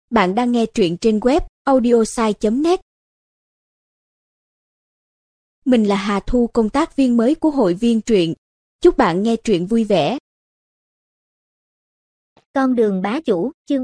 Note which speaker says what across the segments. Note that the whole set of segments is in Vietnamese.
Speaker 1: Bạn đang nghe truyện trên web audiosai.net. Mình là Hà Thu, công tác viên mới của hội viên truyện. Chúc bạn nghe truyện vui vẻ.
Speaker 2: Con đường bá chủ, chương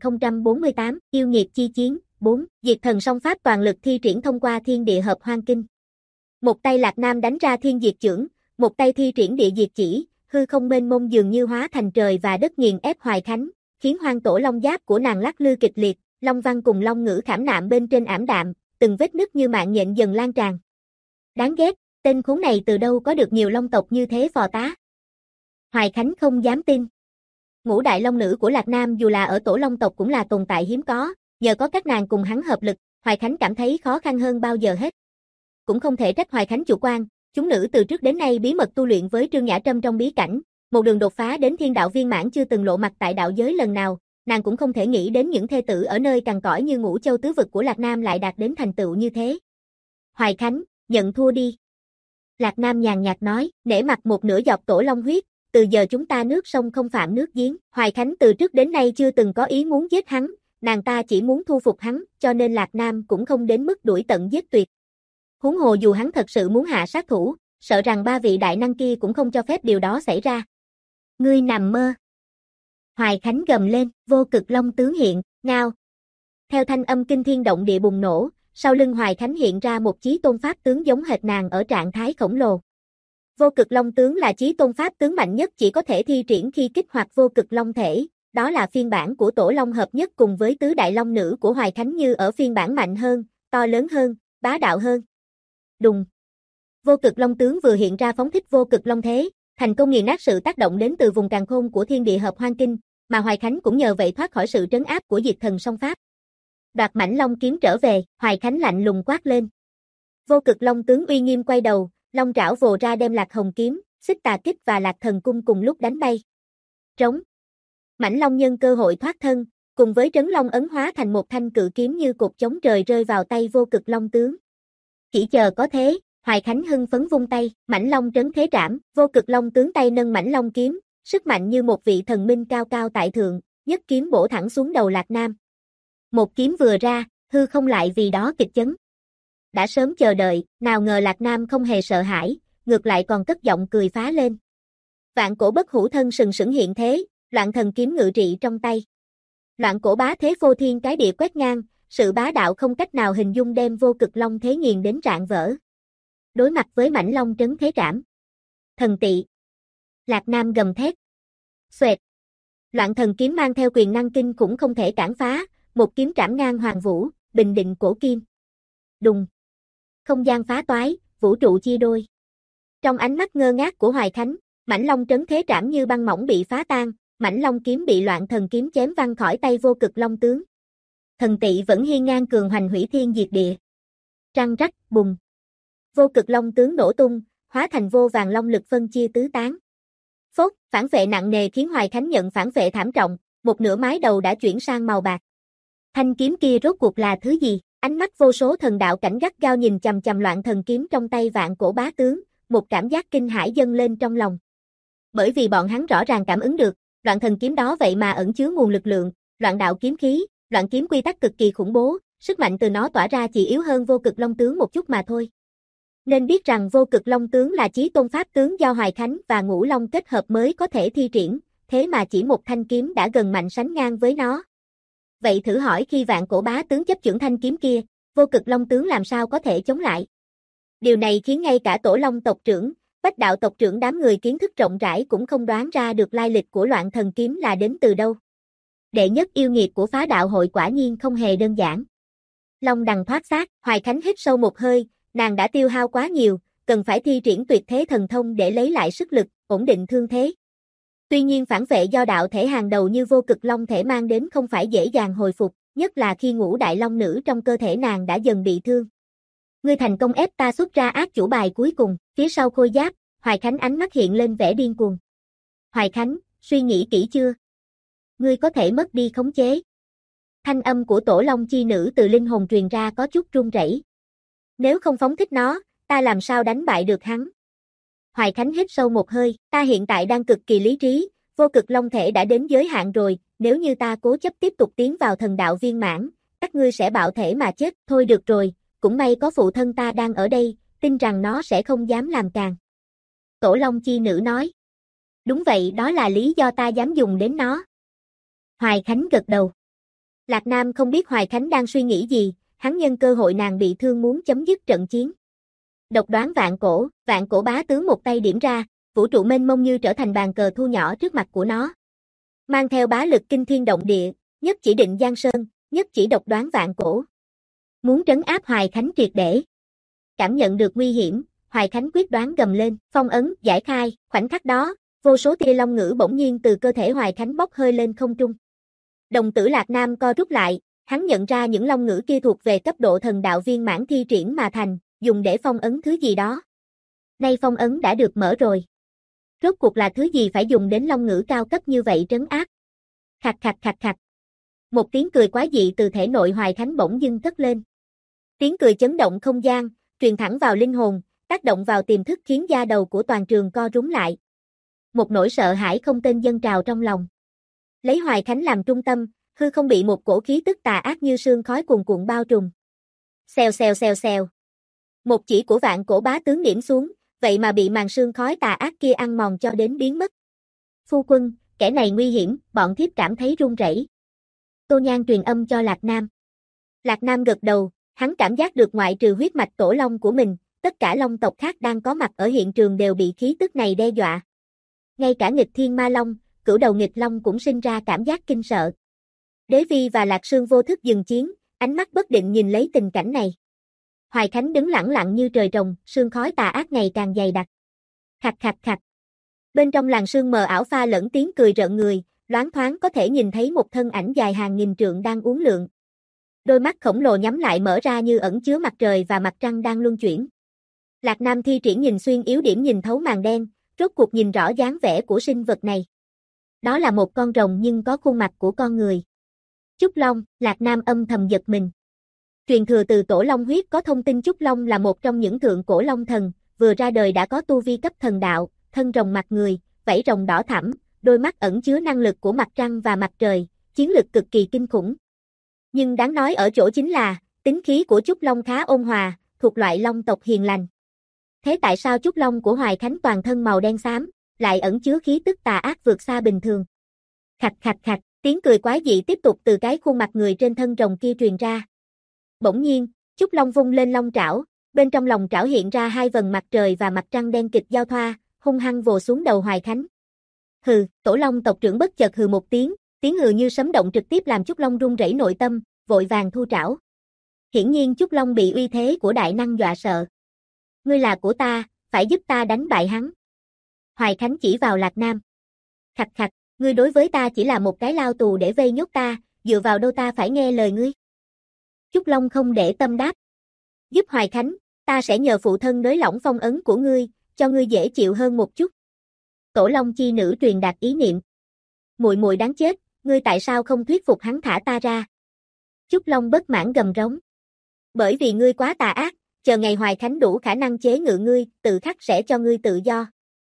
Speaker 2: 3048, yêu nghiệt chi chiến, 4, diệt thần song pháp toàn lực thi triển thông qua thiên địa hợp hoang kinh. Một tay Lạc Nam đánh ra thiên diệt chưởng, một tay thi triển địa diệt chỉ, hư không mênh mông dường như hóa thành trời và đất nghiền ép Hoài Khánh, khiến hoang tổ long giáp của nàng lắc lư kịch liệt, long văn cùng long ngữ khảm nạm bên trên ảm đạm, từng vết nứt như mạng nhện dần lan tràn. Đáng ghét, tên khốn này từ đâu có được nhiều long tộc như thế phò tá. Hoài Khánh không dám tin. Ngũ đại long nữ của Lạc Nam dù là ở tổ long tộc cũng là tồn tại hiếm có, nhờ có các nàng cùng hắn hợp lực, Hoài Khánh cảm thấy khó khăn hơn bao giờ hết. Cũng không thể trách Hoài Khánh chủ quan, chúng nữ từ trước đến nay bí mật tu luyện với Trương Nhã Trâm trong bí cảnh, một đường đột phá đến thiên đạo viên mãn chưa từng lộ mặt tại đạo giới lần nào, nàng cũng không thể nghĩ đến những thê tử ở nơi cằn cõi như Ngũ Châu tứ vực của Lạc Nam lại đạt đến thành tựu như thế. Hoài Khánh, nhận thua đi. Lạc Nam nhàn nhạt nói, nể mặt một nửa giọt tổ long huyết, từ giờ chúng ta nước sông không phạm nước giếng. Hoài Khánh từ trước đến nay chưa từng có ý muốn giết hắn, nàng ta chỉ muốn thu phục hắn, cho nên Lạc Nam cũng không đến mức đuổi tận giết tuyệt. Huống hồ dù hắn thật sự muốn hạ sát thủ, sợ rằng ba vị đại năng kia cũng không cho phép điều đó xảy ra. Ngươi nằm mơ. Hoài Khánh gầm lên, vô cực long tướng hiện, ngao. Theo thanh âm kinh thiên động địa bùng nổ, sau lưng Hoài Khánh hiện ra một chí tôn pháp tướng giống hệt nàng ở trạng thái khổng lồ. Vô cực long tướng là chí tôn pháp tướng mạnh nhất chỉ có thể thi triển khi kích hoạt vô cực long thể, đó là phiên bản của tổ long hợp nhất cùng với tứ đại long nữ của Hoài Khánh như ở phiên bản mạnh hơn, to lớn hơn, bá đạo hơn. Đùng. Vô cực long tướng vừa hiện ra phóng thích vô cực long thế, thành công nghiền nát sự tác động đến từ vùng càn khôn của thiên địa hợp hoang kinh, mà Hoài Khánh cũng nhờ vậy thoát khỏi sự trấn áp của diệt thần song pháp. Đoạt mãnh long kiếm trở về, Hoài Khánh lạnh lùng quát lên. Vô cực long tướng uy nghiêm quay đầu, long trảo vồ ra đem Lạc Hồng kiếm, Xích Tà kích và Lạc Thần cung cùng lúc đánh bay. Trống. Mãnh long nhân cơ hội thoát thân, cùng với trấn long ấn hóa thành một thanh cự kiếm như cột chống trời rơi vào tay vô cực long tướng. Chỉ chờ có thế, Hoài Khánh hưng phấn vung tay, mãnh long trấn thế trảm, vô cực long tướng tay nâng mãnh long kiếm, sức mạnh như một vị thần minh cao cao tại thượng, nhất kiếm bổ thẳng xuống đầu Lạc Nam. Một kiếm vừa ra, hư không lại vì đó kịch chấn. Đã sớm chờ đợi, nào ngờ Lạc Nam không hề sợ hãi, ngược lại còn cất giọng cười phá lên. Vạn cổ bất hủ thân sừng sững hiện thế, loạn thần kiếm ngự trị trong tay. Loạn cổ bá thế phô thiên cái địa quét ngang, sự bá đạo không cách nào hình dung đem vô cực long thế nghiền đến rạn vỡ. Đối mặt với mãnh long trấn thế trảm. Thần tị. Lạc Nam gầm thét. Xoẹt. Loạn thần kiếm mang theo quyền năng kinh cũng không thể cản phá, một kiếm trảm ngang hoàng vũ, bình định cổ kim. Đùng. Không gian phá toái, vũ trụ chia đôi. Trong ánh mắt ngơ ngác của Hoài Khánh, mãnh long trấn thế trảm như băng mỏng bị phá tan, mãnh long kiếm bị loạn thần kiếm chém văng khỏi tay vô cực long tướng. Thần tị vẫn hiên ngang cường hoành hủy thiên diệt địa. Trăng rắc, bùng. Vô cực long tướng nổ tung, hóa thành vô vàng long lực phân chia tứ tán. Phốt, phản vệ nặng nề khiến Hoài Khánh nhận phản vệ thảm trọng, một nửa mái đầu đã chuyển sang màu bạc. Thanh kiếm kia rốt cuộc là thứ gì? Ánh mắt vô số thần đạo cảnh gắt gao nhìn chằm chằm loạn thần kiếm trong tay vạn cổ bá tướng, một cảm giác kinh hãi dâng lên trong lòng. Bởi vì bọn hắn rõ ràng cảm ứng được, loạn thần kiếm đó vậy mà ẩn chứa nguồn lực lượng, loạn đạo kiếm khí, loạn kiếm quy tắc cực kỳ khủng bố, sức mạnh từ nó tỏa ra chỉ yếu hơn vô cực long tướng một chút mà thôi. Nên biết rằng vô cực long tướng là chí tôn pháp tướng do Hoài Khánh và Ngũ Long kết hợp mới có thể thi triển, thế mà chỉ một thanh kiếm đã gần mạnh sánh ngang với nó. Vậy thử hỏi khi vạn cổ bá tướng chấp chưởng thanh kiếm kia, vô cực long tướng làm sao có thể chống lại? Điều này khiến ngay cả tổ long tộc trưởng, bách đạo tộc trưởng đám người kiến thức rộng rãi cũng không đoán ra được lai lịch của loạn thần kiếm là đến từ đâu. Đệ nhất yêu nghiệt của phá đạo hội quả nhiên không hề đơn giản. Long đằng thoát xác, Hoài Khánh hít sâu một hơi, nàng đã tiêu hao quá nhiều, cần phải thi triển tuyệt thế thần thông để lấy lại sức lực, ổn định thương thế. Tuy nhiên phản vệ do đạo thể hàng đầu như vô cực long thể mang đến không phải dễ dàng hồi phục, nhất là khi ngũ đại long nữ trong cơ thể nàng đã dần bị thương. Ngươi thành công ép ta xuất ra ác chủ bài cuối cùng, phía sau khôi giáp, Hoài Khánh ánh mắt hiện lên vẻ điên cuồng. Hoài Khánh, suy nghĩ kỹ chưa? Ngươi có thể mất đi khống chế. Thanh âm của tổ long chi nữ từ linh hồn truyền ra có chút run rẩy. Nếu không phóng thích nó, ta làm sao đánh bại được hắn? Hoài Khánh hít sâu một hơi, ta hiện tại đang cực kỳ lý trí, vô cực long thể đã đến giới hạn rồi, nếu như ta cố chấp tiếp tục tiến vào thần đạo viên mãn, các ngươi sẽ bạo thể mà chết. Thôi được rồi, cũng may có phụ thân ta đang ở đây, tin rằng nó sẽ không dám làm càng. Tổ Long Chi Nữ nói. Đúng vậy, đó là lý do ta dám dùng đến nó. Hoài Khánh gật đầu. Lạc Nam không biết Hoài Khánh đang suy nghĩ gì, hắn nhân cơ hội nàng bị thương muốn chấm dứt trận chiến. Độc đoán vạn cổ bá tướng một tay điểm ra, vũ trụ mênh mông như trở thành bàn cờ thu nhỏ trước mặt của nó. Mang theo bá lực kinh thiên động địa, nhất chỉ định Giang Sơn, nhất chỉ độc đoán vạn cổ. Muốn trấn áp Hoài Khánh triệt để. Cảm nhận được nguy hiểm, Hoài Khánh quyết đoán gầm lên, phong ấn, giải khai, khoảnh khắc đó, vô số tia long ngữ bỗng nhiên từ cơ thể Hoài Khánh bốc hơi lên không trung. Đồng tử Lạc Nam co rút lại, hắn nhận ra những long ngữ kia thuộc về cấp độ thần đạo viên mãn thi triển mà thành, dùng để phong ấn thứ gì đó. Nay phong ấn đã được mở rồi. Rốt cuộc là thứ gì phải dùng đến long ngữ cao cấp như vậy trấn áp? Khạch khạch khạch khạch. Một tiếng cười quái dị từ thể nội Hoài Khánh bỗng dưng cất lên. Tiếng cười chấn động không gian, truyền thẳng vào linh hồn, tác động vào tiềm thức khiến da đầu của toàn trường co rúm lại. Một nỗi sợ hãi không tên dâng trào trong lòng. Lấy Hoài Khánh làm trung tâm, hư không bị một cổ khí tức tà ác như sương khói cuồn cuộn bao trùm. Xèo xèo xèo xèo. Một chỉ của vạn cổ bá tướng điểm xuống, vậy mà bị màn sương khói tà ác kia ăn mòn cho đến biến mất. Phu quân, kẻ này nguy hiểm, bọn thiếp cảm thấy run rẩy. Tô Nhan truyền âm cho Lạc Nam. Lạc Nam gật đầu, hắn cảm giác được ngoại trừ huyết mạch tổ long của mình, tất cả long tộc khác đang có mặt ở hiện trường đều bị khí tức này đe dọa. Ngay cả nghịch thiên ma long, cửu đầu nghịch long cũng sinh ra cảm giác kinh sợ. Đế Vi và Lạc Sương vô thức dừng chiến, ánh mắt bất định nhìn lấy tình cảnh này. Hoài Khánh đứng lẳng lặng như trời trồng, sương khói tà ác ngày càng dày đặc. Khạch khạch khạch. Bên trong làn sương mờ ảo pha lẫn tiếng cười rợn người, loáng thoáng có thể nhìn thấy một thân ảnh dài hàng nghìn trượng đang uốn lượn. Đôi mắt khổng lồ nhắm lại mở ra như ẩn chứa mặt trời và mặt trăng đang luân chuyển. Lạc Nam thi triển nhìn xuyên yếu điểm nhìn thấu màn đen, rốt cuộc nhìn rõ dáng vẻ của sinh vật này. Đó là một con rồng nhưng có khuôn mặt của con người. Trúc Long, Lạc Nam âm thầm giật mình. Truyền thừa từ Tổ Long huyết có thông tin Trúc Long là một trong những thượng cổ long thần, vừa ra đời đã có tu vi cấp thần đạo, thân rồng mặt người, vảy rồng đỏ thẫm, đôi mắt ẩn chứa năng lực của mặt trăng và mặt trời, chiến lực cực kỳ kinh khủng. Nhưng đáng nói ở chỗ chính là, tính khí của Trúc Long khá ôn hòa, thuộc loại long tộc hiền lành. Thế tại sao Trúc Long của Hoài Khánh toàn thân màu đen xám, lại ẩn chứa khí tức tà ác vượt xa bình thường? Khạch khạch khạch, tiếng cười quái dị tiếp tục từ cái khuôn mặt người trên thân rồng kia truyền ra. Bỗng nhiên, Trúc Long vung lên long trảo, bên trong lòng trảo hiện ra hai vầng mặt trời và mặt trăng đen kịch giao thoa, hung hăng vồ xuống đầu Hoài Khánh. Hừ, Tổ Long tộc trưởng bất chợt hừ một tiếng hừ như sấm động trực tiếp làm Trúc Long run rẩy nội tâm, vội vàng thu trảo. Hiển nhiên Trúc Long bị uy thế của đại năng dọa sợ. Ngươi là của ta, phải giúp ta đánh bại hắn. Hoài Khánh chỉ vào Lạc Nam. Khạch khạch, ngươi đối với ta chỉ là một cái lao tù để vây nhốt ta, dựa vào đâu ta phải nghe lời ngươi. Trúc Long không để tâm đáp. Giúp Hoài Khánh, ta sẽ nhờ phụ thân nới lỏng phong ấn của ngươi, cho ngươi dễ chịu hơn một chút. Tổ Long Chi Nữ truyền đạt ý niệm. Muội muội đáng chết, ngươi tại sao không thuyết phục hắn thả ta ra? Trúc Long bất mãn gầm rống. Bởi vì ngươi quá tà ác, chờ ngày Hoài Khánh đủ khả năng chế ngự ngươi, tự khắc sẽ cho ngươi tự do.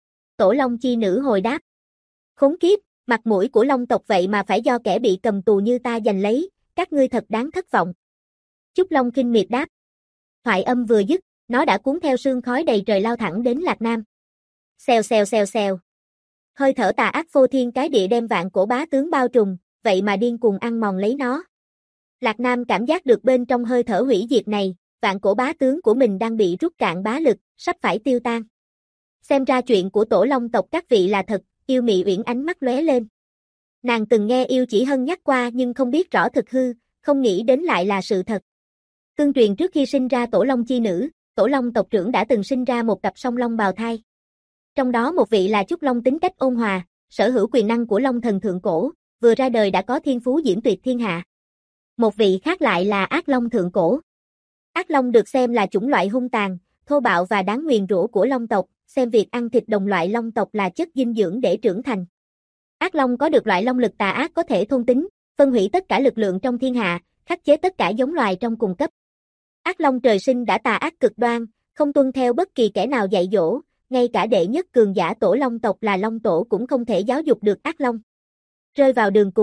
Speaker 2: Tổ Long Chi Nữ hồi đáp. Khốn kiếp, mặt mũi của Long tộc vậy mà phải do kẻ bị cầm tù như ta giành lấy, các ngươi thật đáng thất vọng. Trúc Long khinh miệt đáp. Thoại âm vừa dứt, nó đã cuốn theo sương khói đầy trời lao thẳng đến Lạc Nam. Xèo xèo xèo xèo. Hơi thở tà ác phô thiên cái địa đem vạn cổ bá tướng bao trùm, vậy mà điên cuồng ăn mòn lấy nó. Lạc Nam cảm giác được bên trong hơi thở hủy diệt này, vạn cổ bá tướng của mình đang bị rút cạn bá lực, sắp phải tiêu tan. Xem ra chuyện của Tổ Long tộc các vị là thật, Yêu Mị Uyển ánh mắt lóe lên. Nàng từng nghe Yêu Chỉ Hân nhắc qua nhưng không biết rõ thực hư, không nghĩ đến lại là sự thật. Tương truyền trước khi sinh ra Tổ Long Chi Nữ, Tổ Long tộc trưởng đã từng sinh ra một cặp song long bào thai. Trong đó một vị là Trúc Long tính cách ôn hòa, sở hữu quyền năng của Long thần thượng cổ, vừa ra đời đã có thiên phú diễm tuyệt thiên hạ. Một vị khác lại là Ác Long thượng cổ. Ác Long được xem là chủng loại hung tàn, thô bạo và đáng nguyền rủa của Long tộc, xem việc ăn thịt đồng loại Long tộc là chất dinh dưỡng để trưởng thành. Ác Long có được loại long lực tà ác có thể thôn tính, phân hủy tất cả lực lượng trong thiên hạ, khắc chế tất cả giống loài trong cùng cấp. Ác Long trời sinh đã tà ác cực đoan, không tuân theo bất kỳ kẻ nào dạy dỗ, ngay cả đệ nhất cường giả Tổ Long tộc là Long Tổ cũng không thể giáo dục được Ác Long. Rơi vào đường cùng,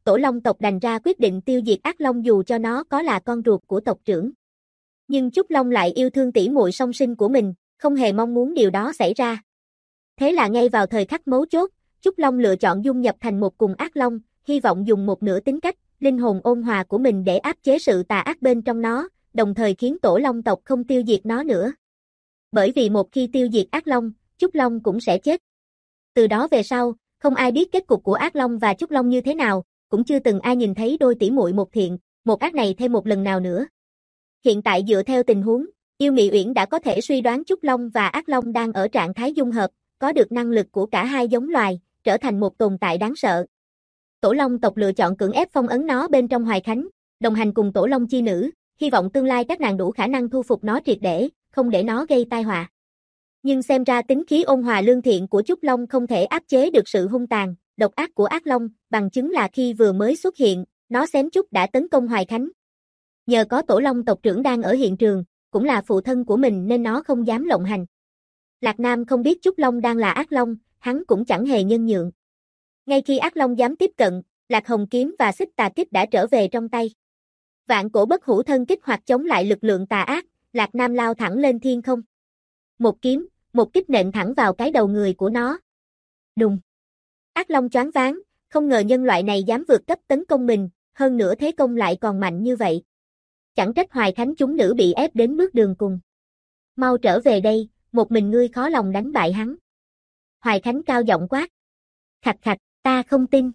Speaker 2: Tổ Long tộc đành ra quyết định tiêu diệt ác long dù cho nó có là con ruột của tộc trưởng. Nhưng Trúc Long lại yêu thương tỷ muội song sinh của mình, không hề mong muốn điều đó xảy ra. Thế là ngay vào thời khắc mấu chốt, Trúc Long lựa chọn dung nhập thành một cùng ác long, hy vọng dùng một nửa tính cách, linh hồn ôn hòa của mình để áp chế sự tà ác bên trong nó, đồng thời khiến Tổ Long tộc không tiêu diệt nó nữa. Bởi vì một khi tiêu diệt ác long, Trúc Long cũng sẽ chết. Từ đó về sau, không ai biết kết cục của ác long và Trúc Long như thế nào, cũng chưa từng ai nhìn thấy đôi tỷ muội một thiện, một ác này thêm một lần nào nữa. Hiện tại dựa theo tình huống, Yêu Mị Uyển đã có thể suy đoán Trúc Long và ác long đang ở trạng thái dung hợp, có được năng lực của cả hai giống loài, trở thành một tồn tại đáng sợ. Tổ Long tộc lựa chọn cưỡng ép phong ấn nó bên trong Hoài Khánh, đồng hành cùng Tổ Long chi nữ, hy vọng tương lai các nàng đủ khả năng thu phục nó triệt để, không để nó gây tai họa. Nhưng xem ra tính khí ôn hòa lương thiện của Trúc Long không thể áp chế được sự hung tàn, độc ác của ác long, bằng chứng là khi vừa mới xuất hiện, nó xém chút đã tấn công Hoài Khánh. Nhờ có Tổ Long tộc trưởng đang ở hiện trường, cũng là phụ thân của mình nên nó không dám lộng hành. Lạc Nam không biết Trúc Long đang là ác long, hắn cũng chẳng hề nhân nhượng. Ngay khi ác long dám tiếp cận, Lạc Hồng kiếm và xích tà kích đã trở về trong tay. Vạn cổ bất hủ thân kích hoạt chống lại lực lượng tà ác, Lạc Nam lao thẳng lên thiên không. Một kiếm, một kích nện thẳng vào cái đầu người của nó. Đùng. Ác long choáng váng, không ngờ nhân loại này dám vượt cấp tấn công mình, hơn nữa thế công lại còn mạnh như vậy. Chẳng trách Hoài Khánh chúng nữ bị ép đến bước đường cùng. Mau trở về đây, một mình ngươi khó lòng đánh bại hắn. Hoài Khánh cao giọng quát. Khạch khạch, ta không tin.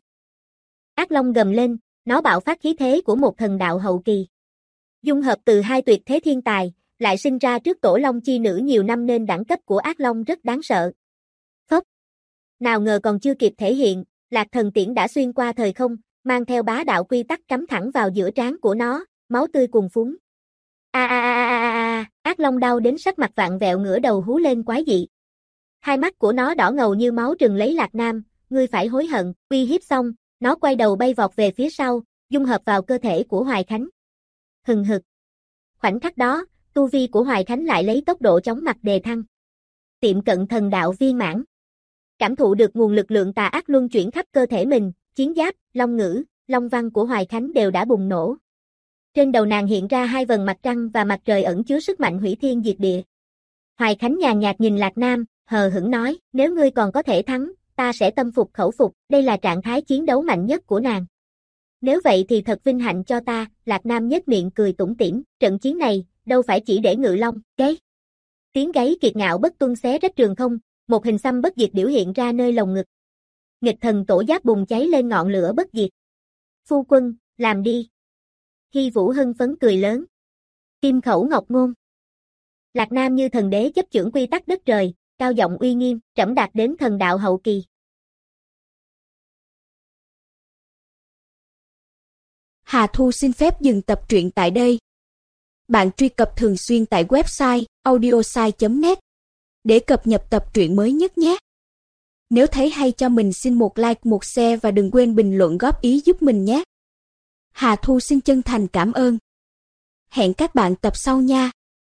Speaker 2: Ác long gầm lên, nó bạo phát khí thế của một thần đạo hậu kỳ. Dung hợp từ hai tuyệt thế thiên tài, lại sinh ra trước Tổ Long chi nữ nhiều năm nên đẳng cấp của ác long rất đáng sợ. Phốc. Nào ngờ còn chưa kịp thể hiện, Lạc Thần Tiễn đã xuyên qua thời không, mang theo bá đạo quy tắc cắm thẳng vào giữa trán của nó, máu tươi cuồn phún. Ác long đau đến sắc mặt vặn vẹo ngửa đầu hú lên quái dị. Hai mắt của nó đỏ ngầu như máu trừng lấy Lạc Nam, ngươi phải hối hận, uy hiếp xong, nó quay đầu bay vọt về phía sau, dung hợp vào cơ thể của Hoài Khánh. Hừng hực. Khoảnh khắc đó, tu vi của Hoài Khánh lại lấy tốc độ chóng mặt đề thăng. Tiệm cận thần đạo viên mãn. Cảm thụ được nguồn lực lượng tà ác luân chuyển khắp cơ thể mình, chiến giáp, long ngữ, long văn của Hoài Khánh đều đã bùng nổ. Trên đầu nàng hiện ra hai vầng mặt trăng và mặt trời ẩn chứa sức mạnh hủy thiên diệt địa. Hoài Khánh nhàn nhạt nhìn Lạc Nam, hờ hững nói, nếu ngươi còn có thể thắng, ta sẽ tâm phục khẩu phục, đây là trạng thái chiến đấu mạnh nhất của nàng. Nếu vậy thì thật vinh hạnh cho ta, Lạc Nam nhếch miệng cười tủm tỉm, trận chiến này, đâu phải chỉ để ngự long, gáy. Tiếng gáy kiệt ngạo bất tuân xé rách trường không, một hình xăm bất diệt biểu hiện ra nơi lồng ngực. Nghịch thần tổ giáp bùng cháy lên ngọn lửa bất diệt. Phu quân, làm đi. Hy Vũ hưng phấn cười lớn. Kim khẩu ngọc ngôn. Lạc Nam như thần đế chấp chưởng quy tắc đất trời, cao giọng uy nghiêm, trẫm đạt đến thần đạo hậu kỳ.
Speaker 1: Hà Thu xin phép dừng tập truyện tại đây. Bạn truy cập thường xuyên tại website audiosai.net để cập nhật tập truyện mới nhất nhé. Nếu thấy hay cho mình xin một like, một share và đừng quên bình luận góp ý giúp mình nhé. Hà Thu xin chân thành cảm ơn. Hẹn các bạn tập sau nha.